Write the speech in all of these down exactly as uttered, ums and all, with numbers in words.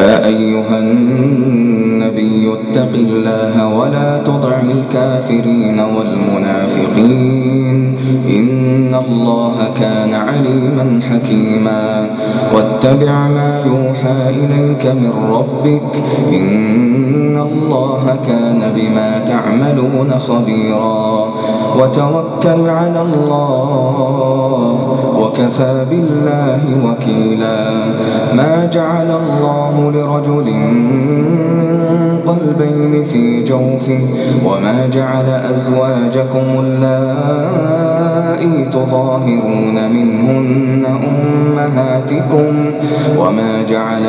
يا أيها النبي اتق الله ولا تطع الكافرين والمنافقين إن الله كان عليما حكيما واتبع ما يوحى إليك من ربك إن الله كان بما تعملون خبيرا وتوكل على الله وكفى بالله وكيلا ما جعل الله لرجل من قلبين في جوفه وما جعل أزواجكم اللائي تظاهرون منهن أمهاتكم وما جعل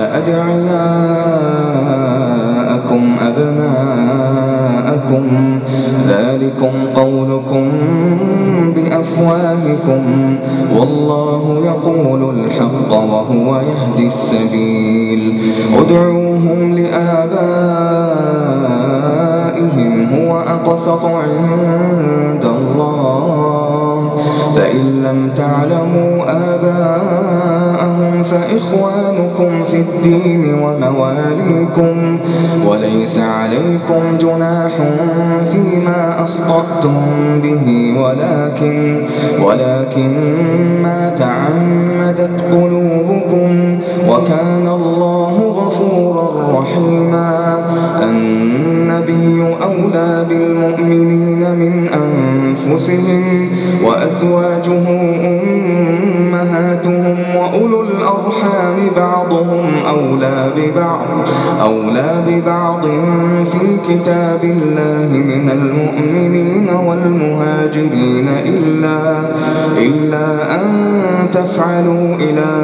أدعياءكم أبناءكم ذلكم قولكم بأفواهكم والله يقول الحق وهو يهدي السبيل ادعوهم لآبائهم هو أقسط عند الله فإن لم تعلموا آباءهم فإخوانكم في الدين ومواليكم وليس عليكم جناح فيما أخطأتم به ولكن ولكن ما تعمدت قلوبكم وكان الله غفورا رحيما النبي أولى بالمؤمنين من أنفسهم وأزواجه أمهاتهم وأولو الأرحام بعضهم أولى ببعض أولى ببعض في كتاب الله من المؤمنين والمهاجرين إلا إلا أن تفعلوا إلى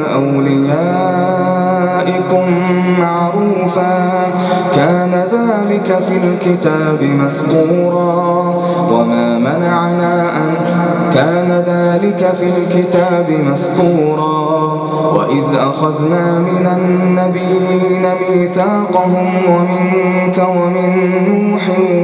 أوليائكم معروفا كان ذلك في الكتاب مسطورا وما منعنا أن كان ذلك في الكتاب مسطورا وإذ أخذنا من النبيين ميثاقهم ومنك ومن نوح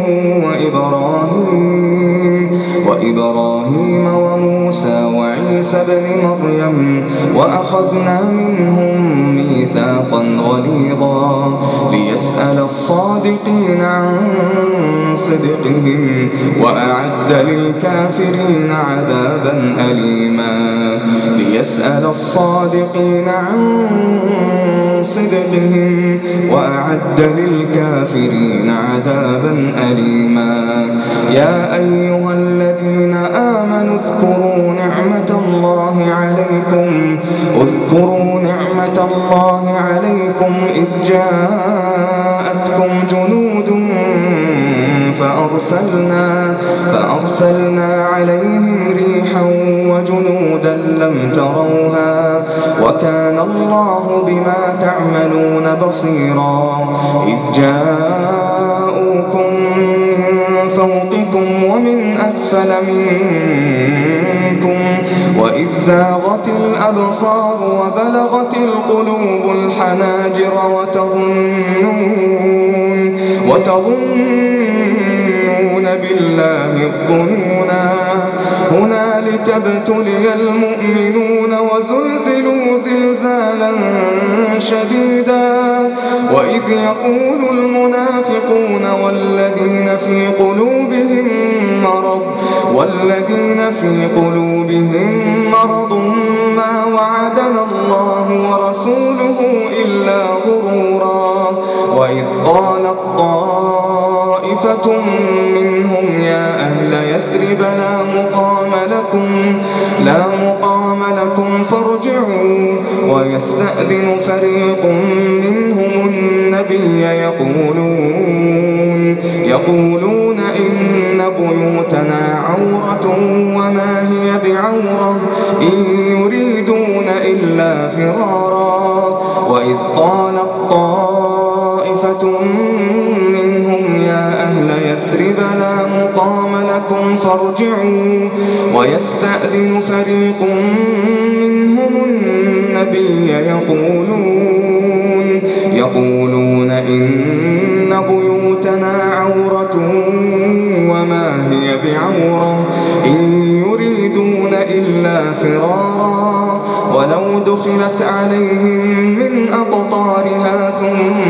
وإبراهيم وإبراهيم وموسى وعيسى بن مريم وأخذنا منهم ميثاقا غليظا ليسأل الصادقين عن صدقهم وأعد للكافرين عذابا أليما ليسأل الصادقين عن صدقهم وأعد للكافرين عذابا أليما يا أيها الذين آمنوا اذكروا نعمة الله عليكم اذكروا نعمة الله عليكم إذ جاءتكم جنود فأرسلنا, فأرسلنا عليهم ريحا وجنودا لم تروها وكان الله بما تعملون بصيرا إذ جاءوكم من فوقكم ومن أسفل منكم وإذ زاغت الأبصار وبلغت القلوب الحناجر وتظنون وتظنون بالله الظنونا هنالك ابتلي المؤمنون وزلزلوا زلزالا شديدا وإذ يقول المنافقون والذين في قلوبهم مرض والذين في قلوبهم مرض ما وعدنا الله ورسوله إلا غرورا وإذ قالت طائفة منهم يا أهل يثرب لا مقام لكم لا مقام لكم فارجعوا ويستأذن فريق منهم النبي يقولون يقولون إن بيوتنا عورة وما هي بعورة إن يريدون إلا فرارا وإذ قالت طائفة منهم يا أهل يثرب لا مقام لكم فارجعوا ويستأذن فريق منهم النبي يقولون يقولون إن بيوتنا عورة وما هي بعورة إن يريدون إلا فرارا ولو دخلت عليهم من أقطارها ثم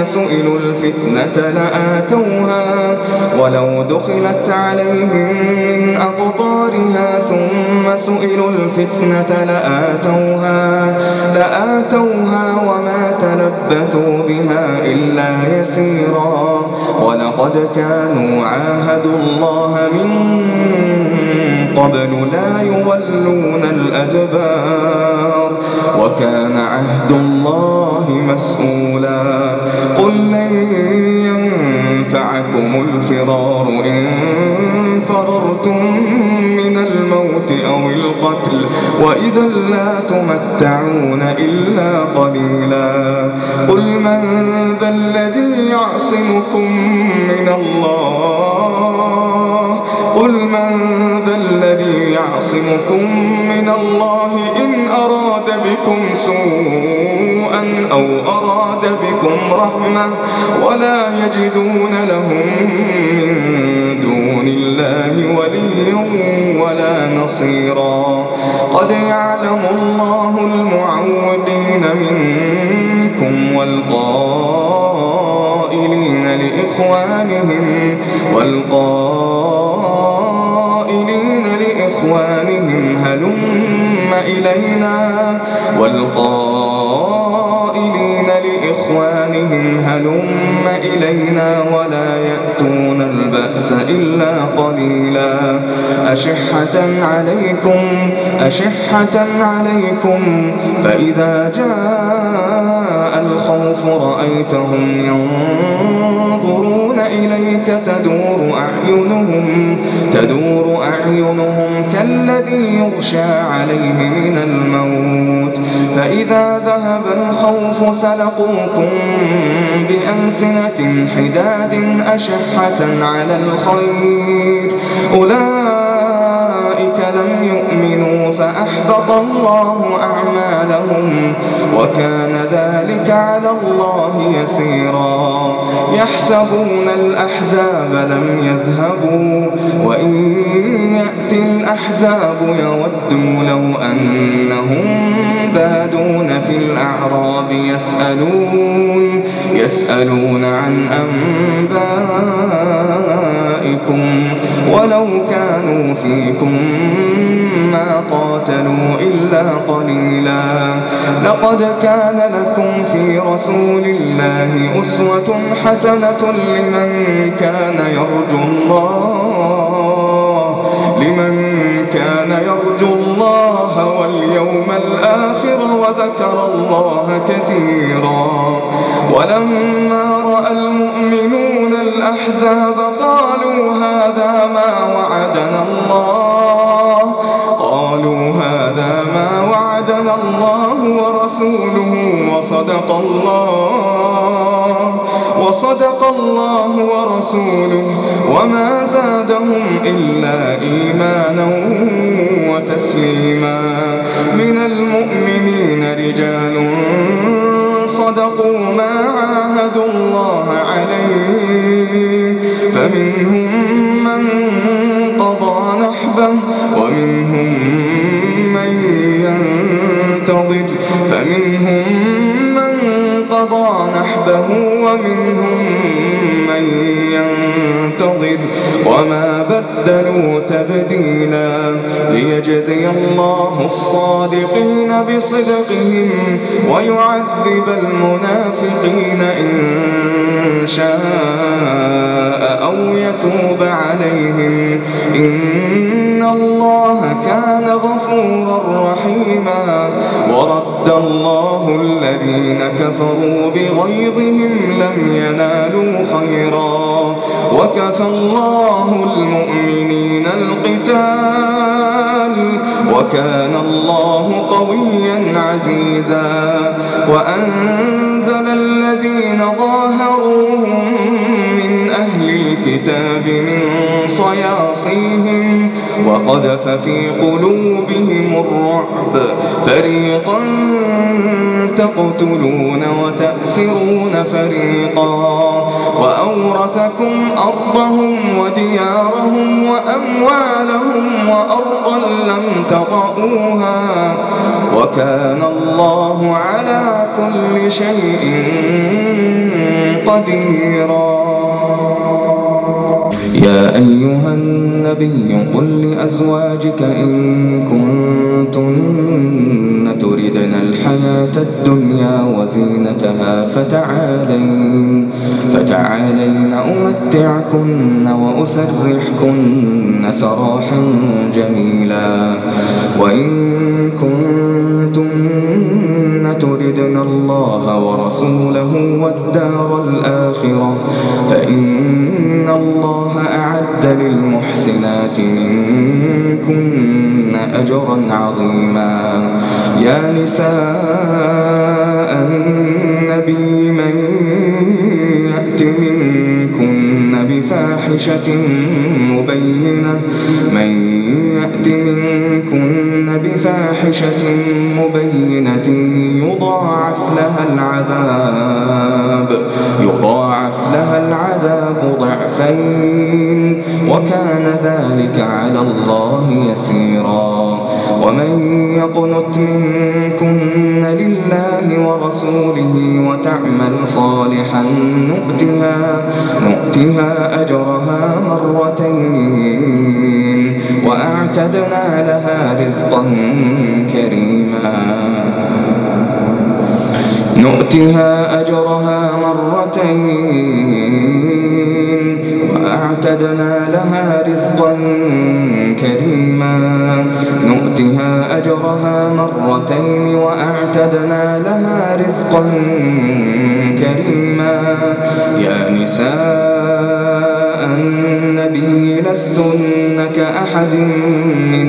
سئلوا الفتنة لآتوها ولو دخلت عليهم من أقطارها ثم سئلوا الفتنة لآتوها لآتوها وما تلبثوا بها إلا يسيرا ولقد كانوا عاهدوا الله من قبل لا يولون الأدبار وكان عهد الله مسؤولا قل لن ينفعكم الفرار إن فررتم من الموت أو القتل وإذا لا تمتعون إلا قليلا قل من ذا الذي يعصمكم من الله قل من ذا الذي يعصمكم من الله إن أراد بكم سوءا أو أراد بكم رحمة ولا يجدون لهم من دون الله وليا ولا نصيرا قد يعلم الله المعوقين منكم والقائلين لإخوانهم والقائلين لإخوانهم هلم إلينا والقائلين لإخوانهم هلم إلينا ولا يأتون البأس إلا قليلا أشحة عليكم أشحة عليكم فإذا جاء الخوف رأيتهم ينظرون إليك تدور أعينهم تدور أعينهم كالذي يغشى عليه من الموت فإذا ذهب الخوف سلقوكم بألسنة حداد أشحة على الخير أولئك لم يؤمنوا فأحبط الله أعمالهم وكان ذلك على الله يسيرا يحسبون الأحزاب لم يذهبوا وإن يأتي الأحزاب يودوا لو أنهم بادون في الأعراب يسألون يسألون عن أنبائكم ولو كانوا فيكم ما قاتلوا إلا قليلا لقد كان لكم في رسول الله أسوة حسنة لمن كان يرجو الله لمن كان يرجو الله واليوم الآخر وذكر الله كثيرا ولما رأى المؤمنون الأحزاب قالوا هذا ما وعدنا الله قالوا هذا ما وعدنا الله ورسوله وصدق الله وصدق الله ورسوله وما زادهم إلا إيمانا وتسليما من المؤمنين رجال صدقوا ما عاهدوا الله عليه فمنهم من قضى نحبه ومنهم من ينتظر فمنهم من قضى نحبه ومنهم من ينتظر وما بدلوا تبديلا ليجزي الله الصادقين بصدقهم ويعذب المنافقين إن شاء أو يتوب عليهم إن الله كان غفورا رحيما ورد الله الذين كفروا بغيظهم لم ينالوا خيرا وكفى الله المؤمنين القتال وكان الله قويا عزيزا وأنزل الذين ظاهروهم من أهل الكتاب من صياصيهم وقذف في قلوبهم الرعب فريقا تقتلون وتأسرون فريقا وأورثكم أرضهم وديارهم وأموالهم وأرضا لم تطئوها وكان الله على كل شيء قديرا. يا أيها النبي قل لأزواجك إن كنتن تردن الحياة الدنيا وزينتها فتعالين فتعالين أمتعكن وأسرحكن سراحا جميلا. وإن كنتن تردن الله ورسوله والدار الآخرة فإن الله أعد للمحسنات منكن أجرا عظيما. يا نساء النبي من يأت منكن بفاحشة مبينة من يأت منكن بفاحشة مبينة يضاعف لها العذاب يضاعف لها العذاب ضعفين وكان ذلك على الله يسيرا. ومن يقنت منكن لله ورسوله وتعمل صالحا نؤتها نؤتها أجرها مرتين وأعتدنا لها رزقا كريما. نؤتها أجرها مرتين وأعتدنا لها رزقا كريما. نؤتها أجرها مرتين وأعتدنا لها رزقا كريما. يا نساء النبي لستن كأحد من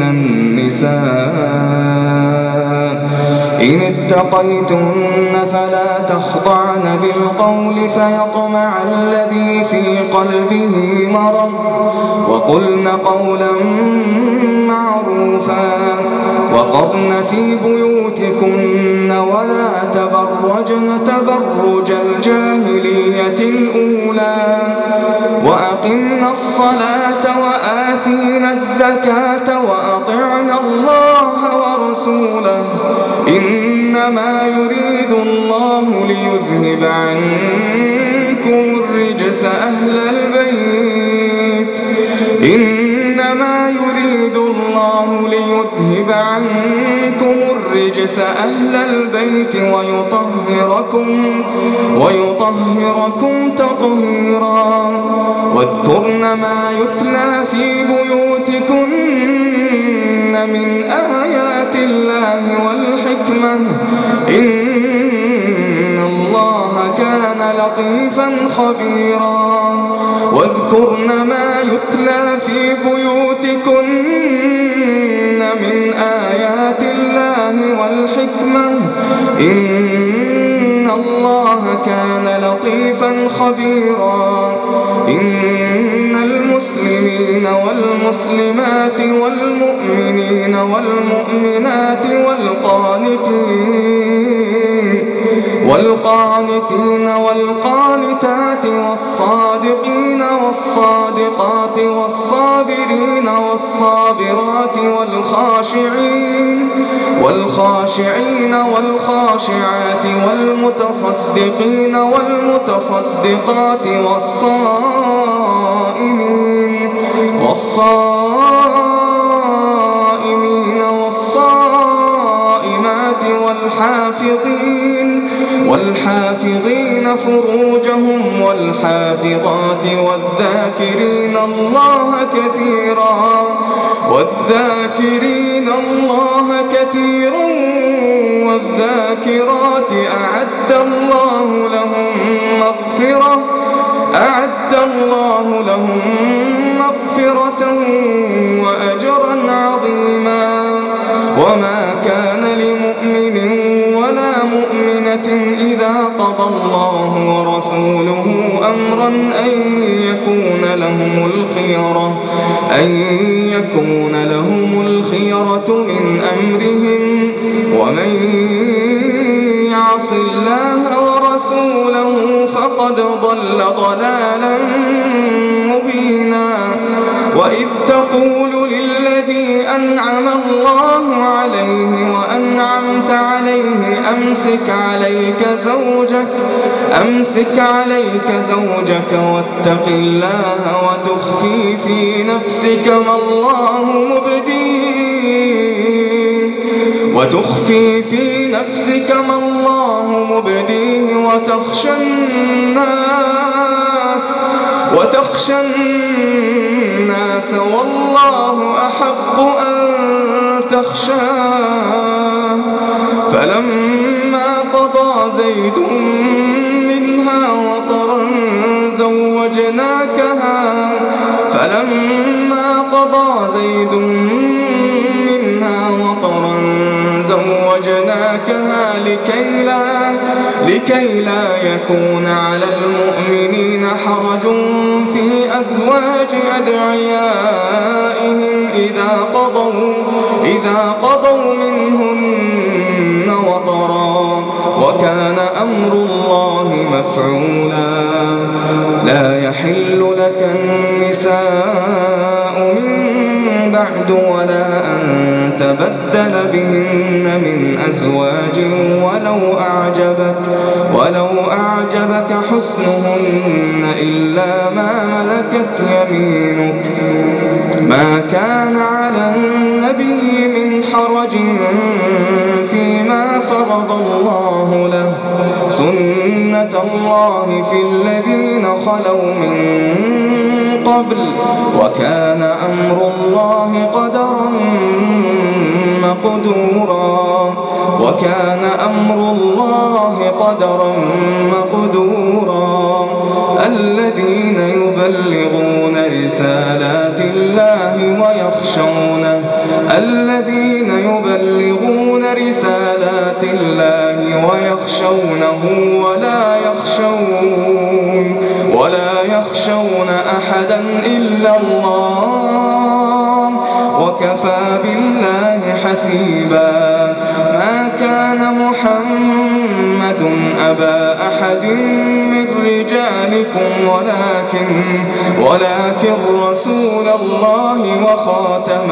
النساء إن اتقيتن فلا تخضعن بالقول فيطمع الذي في قلبه مرض وقلن قولا معروفا. وقرن في بيوتكن ولا تبرجن تبرج الجاهلية الأولى وأقمنا الصلاة وآتينا الزكاة وأطعنا الله ورسوله إنما يريد الله ليذهب عنكم الرجس أهل البيت إنما يريد الله ليذهب عنكم الرجس أهل البيت ويطهركم ويطهركم تطهيرا. واذكرن ما يتلى في بيوتكن من آيات الله والحكمة إن الله كان لطيفا خبيرا. واذكرن ما يتلى في بيوتكن من آيات الله والحكمة إن الله كان لطيفا خبيرا. إن المسلمين والمسلمات والمؤمنين والمؤمنات والقانتين والقانتين والقانتات والصادقين والصادقات والصابرين والصابرات والخاشعين والخاشعين والخاشعات والمتصدقين والمتصدقات والصائمين والصائمين والصائمات والحافظين والحافظين فروجهم والحافظات والذاكرين الله كثيرا والذاكرين الله كثيرا والذاكرات أعد الله لهم مغفرة أعد الله لهم مغفرة وأجرا عظيما. وما كان لمؤمن ولا مؤمنة إذا قضى الله ورسوله أمرا أن يكون لهم الخيرة أن يكون لهم الخيرة من أمرهم ومن يعص الله ورسوله فقد ضل ضلالا مبينا. وإذ تقول للذي أنعم الله عليه وأنعمت عليه أمسك عليك زوجك أمسك عليك زوجك واتق الله وتخفي في نفسك ما الله مبديه وتخفي في نفسك ما الله مبديه وتخشى الناس وتخشى الناس والله أحق أن تخشاه. فلما قضى زيد منها وطرا زوجناكها فلما قضى زيد منها وطرا زوجناكها لكي لا لكي لا يكون على المؤمنين حرج في أزواج أدعيائهم إذا قضوا إذا قضوا منهن وطرا وكان أمر الله مفعولا. لا يحل لك النساء من بعد ولا أن تبدل بهن من أزواج ولو أعجبك ولو أعجبك حسنهن إلا ما ملكت يمينك. ما كان على النبي من حرج فيما فرض الله له سنة الله في الذين خلوا من قبل وكان أمر الله قدرا مقدورا وكان أمر الله قدرا مقدورا. الذين يبلغون رسالات الله ويخشونه الذين يبلغون رسالات الله ويخشونه ولا يخشون ولا يخشون أحدا إلا الله وكفى بالله حسيبا. ما كان محمد أبا أحد من رجالكم ولكن ولكن رسول الله وخاتم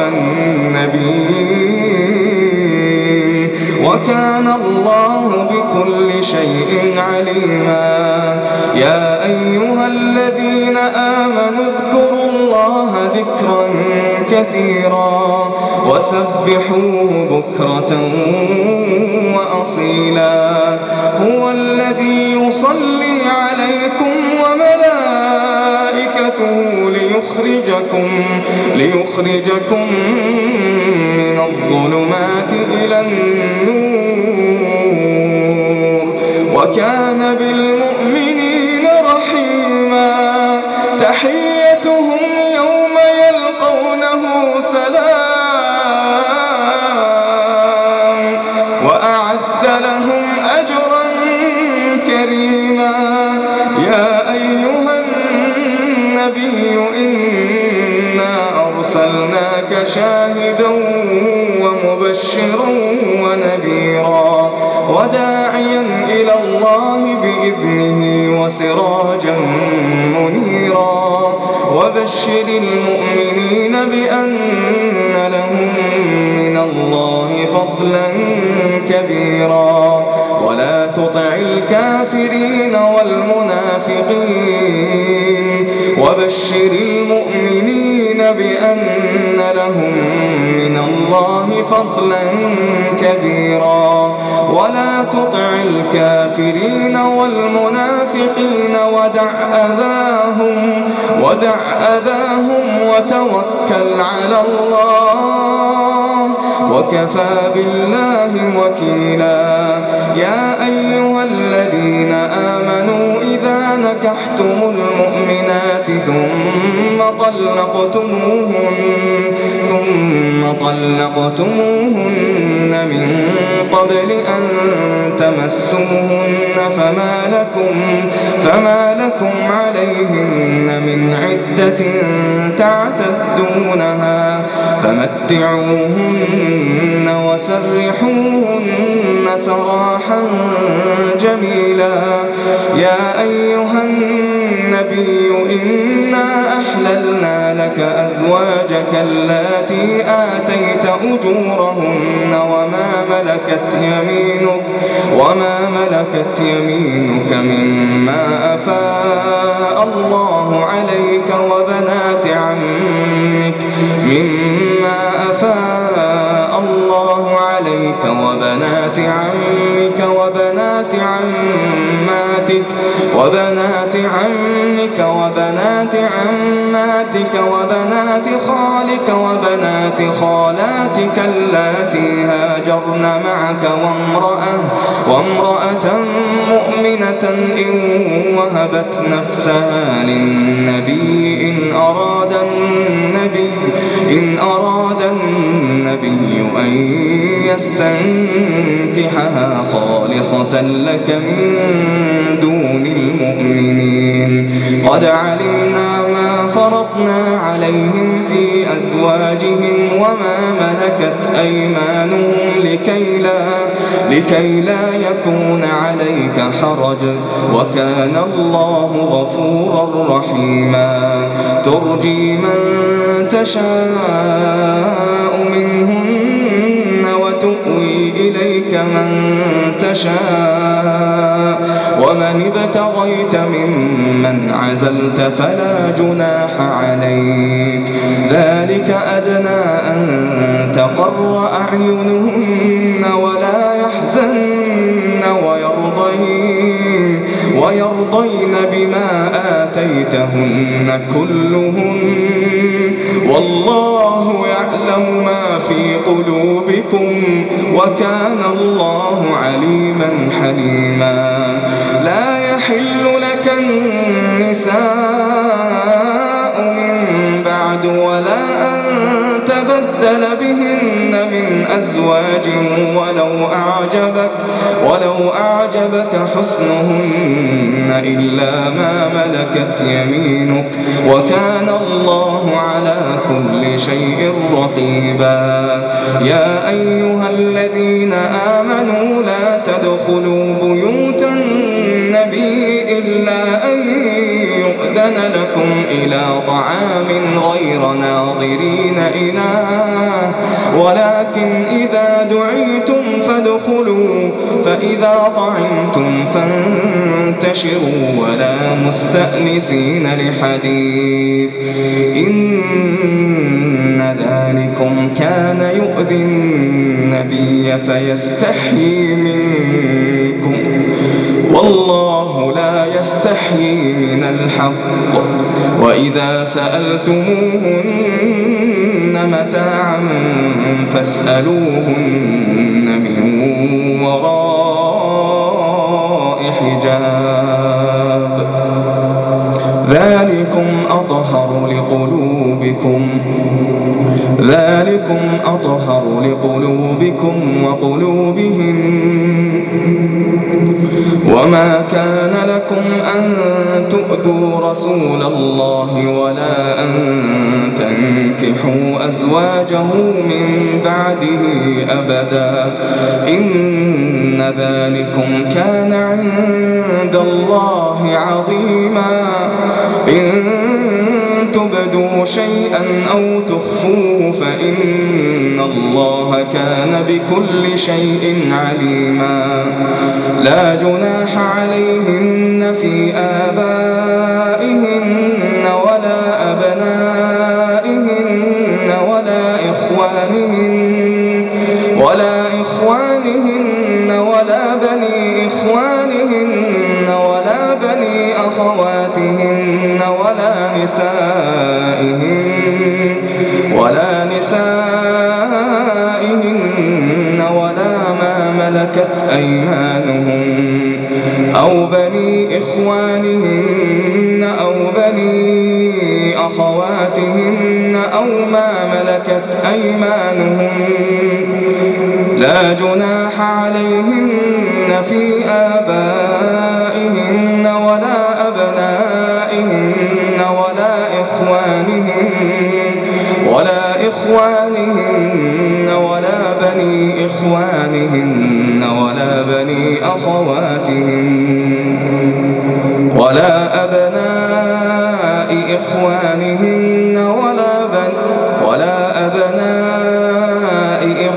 النبيين وكان الله بكل شيء عليما. يا أيها الذين آمنوا اذكروا الله ذكرا كثيرا وسبحوه بكرة وأصيلا. هو الذي يصلي عليكم وملائكته ليخرجكم ليخرجكم من الظلمات إلى النور وكان بالمؤمنين رحيما. تحيتهم يوم يلقونه سلام وأعد لهم أجرا كريما. يا أيها النبي إنا أرسلناك شاهدا ومبشرا ونذيرا وداعيا إلى الله بإذنه وسراجا منيرا. وبشر المؤمنين بأن لهم من الله فضلا كبيرا. ولا تطع الكافرين والمنافقين وبشر المؤمنين بأن لهم من الله فضلا كبيرا. ولا تطع الكافرين والمنافقين ودع أذاهم ودع أذاهم وتوكل على الله وكفى بالله وكيلا. يا أيها الذين آمنوا إذا نكحتم المؤمنات ثم طلقتموهن ثم طلقتموهن من قبل أن تمسوهن فما لكم فما لكم عليهن من عدة تعتدونها فمتعوهن وسرحوهن سراحا جميلا. يا أيها النبي إنا أحللنا لك لك أزواجك اللاتي آتيت أجورهن وما ملكت يمينك وما ملكت يمينك مما أفاء الله عليك وبنات عمك مما أفاء الله عليك وبنات عمك وبنات عماتك وبنات عمك وبنات عماتك وبنات خالك وبنات خالاتك اللاتي هاجرن معك وامرأة وامرأة مؤمنة إن وهبت نفسها للنبي إن أراد النبي إن أراد النبي أن يستنكحها خالصة لك من دون المؤمنين قد علمنا ما فرضنا عليهم في أزواجهم وما ملكت أيمانهم لكي لا, لكي لا يكون عليك حرج وكان الله غفورا رحيما ترجي من تشاء منهن وتؤوي إليك من تشاء ومن ابتغيت ممن عزلت فلا جناح عليك ذلك أدنى أن تقر أعينهن ولا يحزن ويرضين ويرضين بما آتيتهن كلهن والله يعلم ما في قلوبكم وكان الله عليما حليما لا يحل لك النساء من بعد ولا أن تبدل بهن من أزواج ولو أعجبك ولو أعجبك حسنهن إلا ما ملكت يمينك وكان الله على كل شيء رقيبا يا أيها الذين آمنوا لا تدخلوا بيوت النبي إلا أن يؤذن لكم إلى طعام غير ناظرين إناه ولكن إذا دعيتم فادخلوا فإذا طعمتم فانتشروا ولا مستأنسين لحديث إن ذلكم كان يؤذي النبي فيستحيي منكم والله لا يستحيي من الحق وإذا سألتموهن متاعا فاسألوهن من وراء حجاب ذلكم أطهر لقلوبكم ذلكم أطهر لقلوبكم وقلوبهم وما كان لكم أن تؤذوا رسول الله ولا أن تنكحوا أزواجه من بعده أبدا إن ذلكم كان عند الله عظيما إن تبدوا شيئا أو تخفوه فإن الله كان بكل شيء عليما لا جناح عليهن في آبائهن ولا أبنائهن ولا إخوانهن ولا إخوانهن ولا بني إخوانهن ولا بني أخواتهن ولا نسائهن ولا نسائهن ولا ما ملكت أيمانهم أو بني إخوانهن أو بني أخواتهن أو ما ملكت أيمانهم لا جناح عليهن في آبائهن ولا أبنائهن ولا إخوانهن ولا إخوانهن ولا بني إخوانهن ولا بني أخواتهن ولا أبناء إخوانهن ولا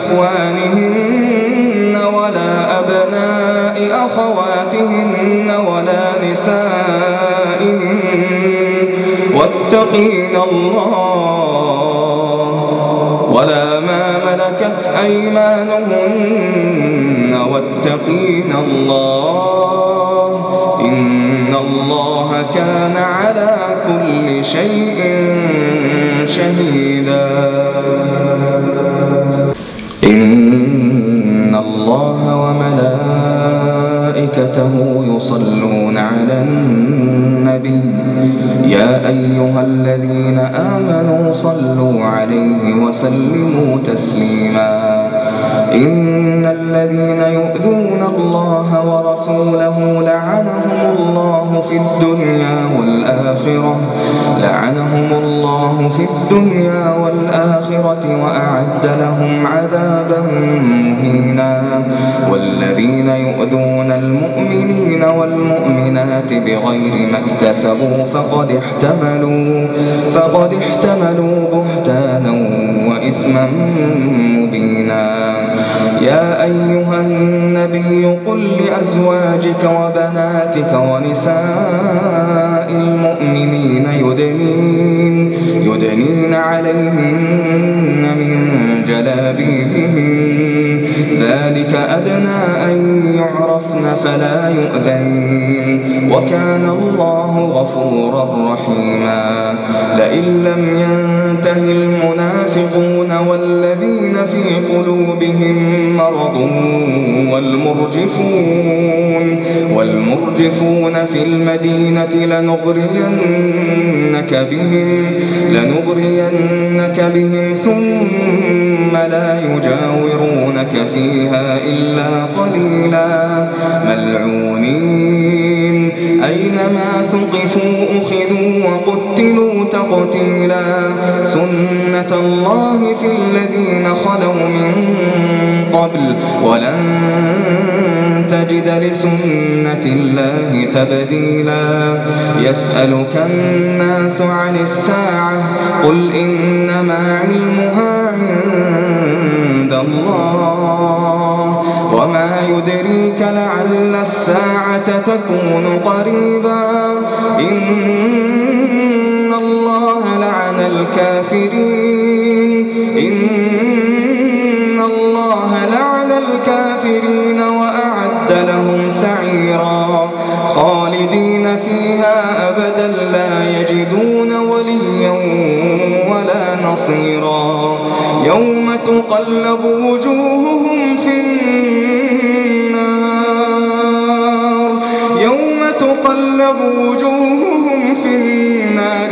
إخوانهن ولا أبناء أخواتهن ولا نسائهن واتقين الله ولا ما ملكت أيمانهن واتقين الله إن الله كان على كل شيء شهيدا. إن الله وملائكته يصلون على النبي يا أيها الذين آمنوا صلوا عليه وسلموا تسليما. إن الذين يؤذون الله ورسوله لعنهم الله في الدنيا والآخرة لعنهم الله في الدنيا والآخرة وأعد لهم عذابا مهينا. والذين يؤذون المؤمنين والمؤمنات بغير ما اكتسبوا فقد احتملوا فقد احتملوا بهتانا وإثما مبينا. يا أيها النبي قل لأزواجك وبناتك ونساء المؤمنين يدنين, يدنين عليهن من جلابيبهن ذلك أدنى أن يعرفن فلا يؤذين وكان الله غفورا رحيما. لئن لم ينته المنافقون والذين في قلوبهم مرض والمرجفون والمرجفون في المدينة لنغرينك بهم لنغرينك بهم ثم لا يجاورونك فيها إلا قليلا ملعونين أينما ثقفوا أخذوا وقتلوا تقتيلا. سنة الله في الذين خلوا من قبل ولن تجد لسنة الله تبديلا. يسألك الناس عن الساعة قل إنما علمها عند الله وما يدريك لعل الساعة تكون قريبا. إن الله لعن الكافرين إن الله لعن الكافرين وأعد لهم سعيرا خالدين فيها أبدا لا يجدون وليا ولا نصيرا. يوم تقلب وجوههم في النار يوم تقلب وجوههم في النار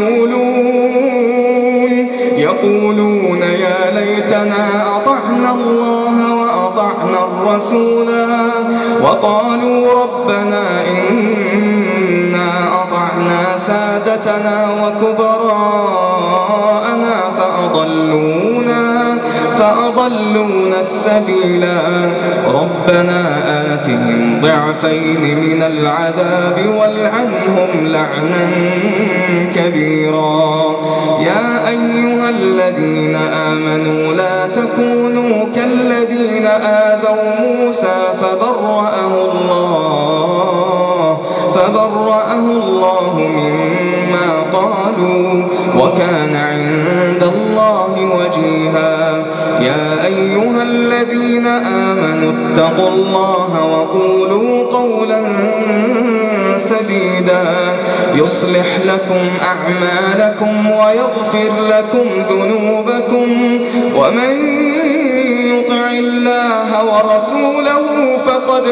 يقولون يقولون يا ليتنا أطعنا الله وأطعنا الرسولا وقالوا ربنا إنا أطعنا سادتنا وكبراءنا فأضلونا فأضلونا السبيلا. ربنا آتهم ضعفين من العذاب والعنهم لعنا كبيرا. يا أيها الذين آمنوا لا تكونوا كالذين آذوا موسى فبرأه الله فبرأه الله مما قالوا وكان عند الله وجيها. يا أيها الذين آمنوا اتقوا الله وقولوا قولا سديدا يصلح لكم أعمالكم ويغفر لكم ذنوبكم ومن يطع الله ورسوله فقد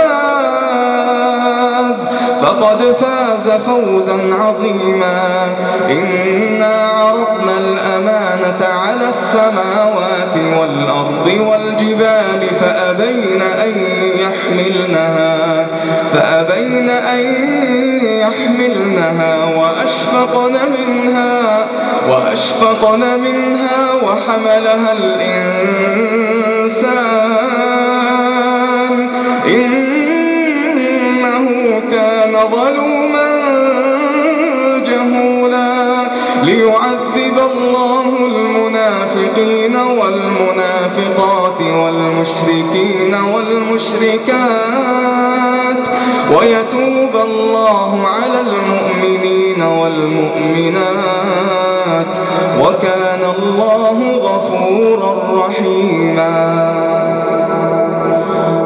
فاز فقد فاز فوزا عظيما. إنا عرضنا الأمانة على السماوات والأرض والجبال فأبين أن يحملنها فأبين أن يحملنها وأشفقن منها وأشفقن منها وحملها الإنسان إنه كان ظلوما جهولا. ليعذب الله المنافقين المنافقين والمنافقات والمشركين والمشركات ويتوب الله على المؤمنين والمؤمنات وكان الله غفورا رحيما.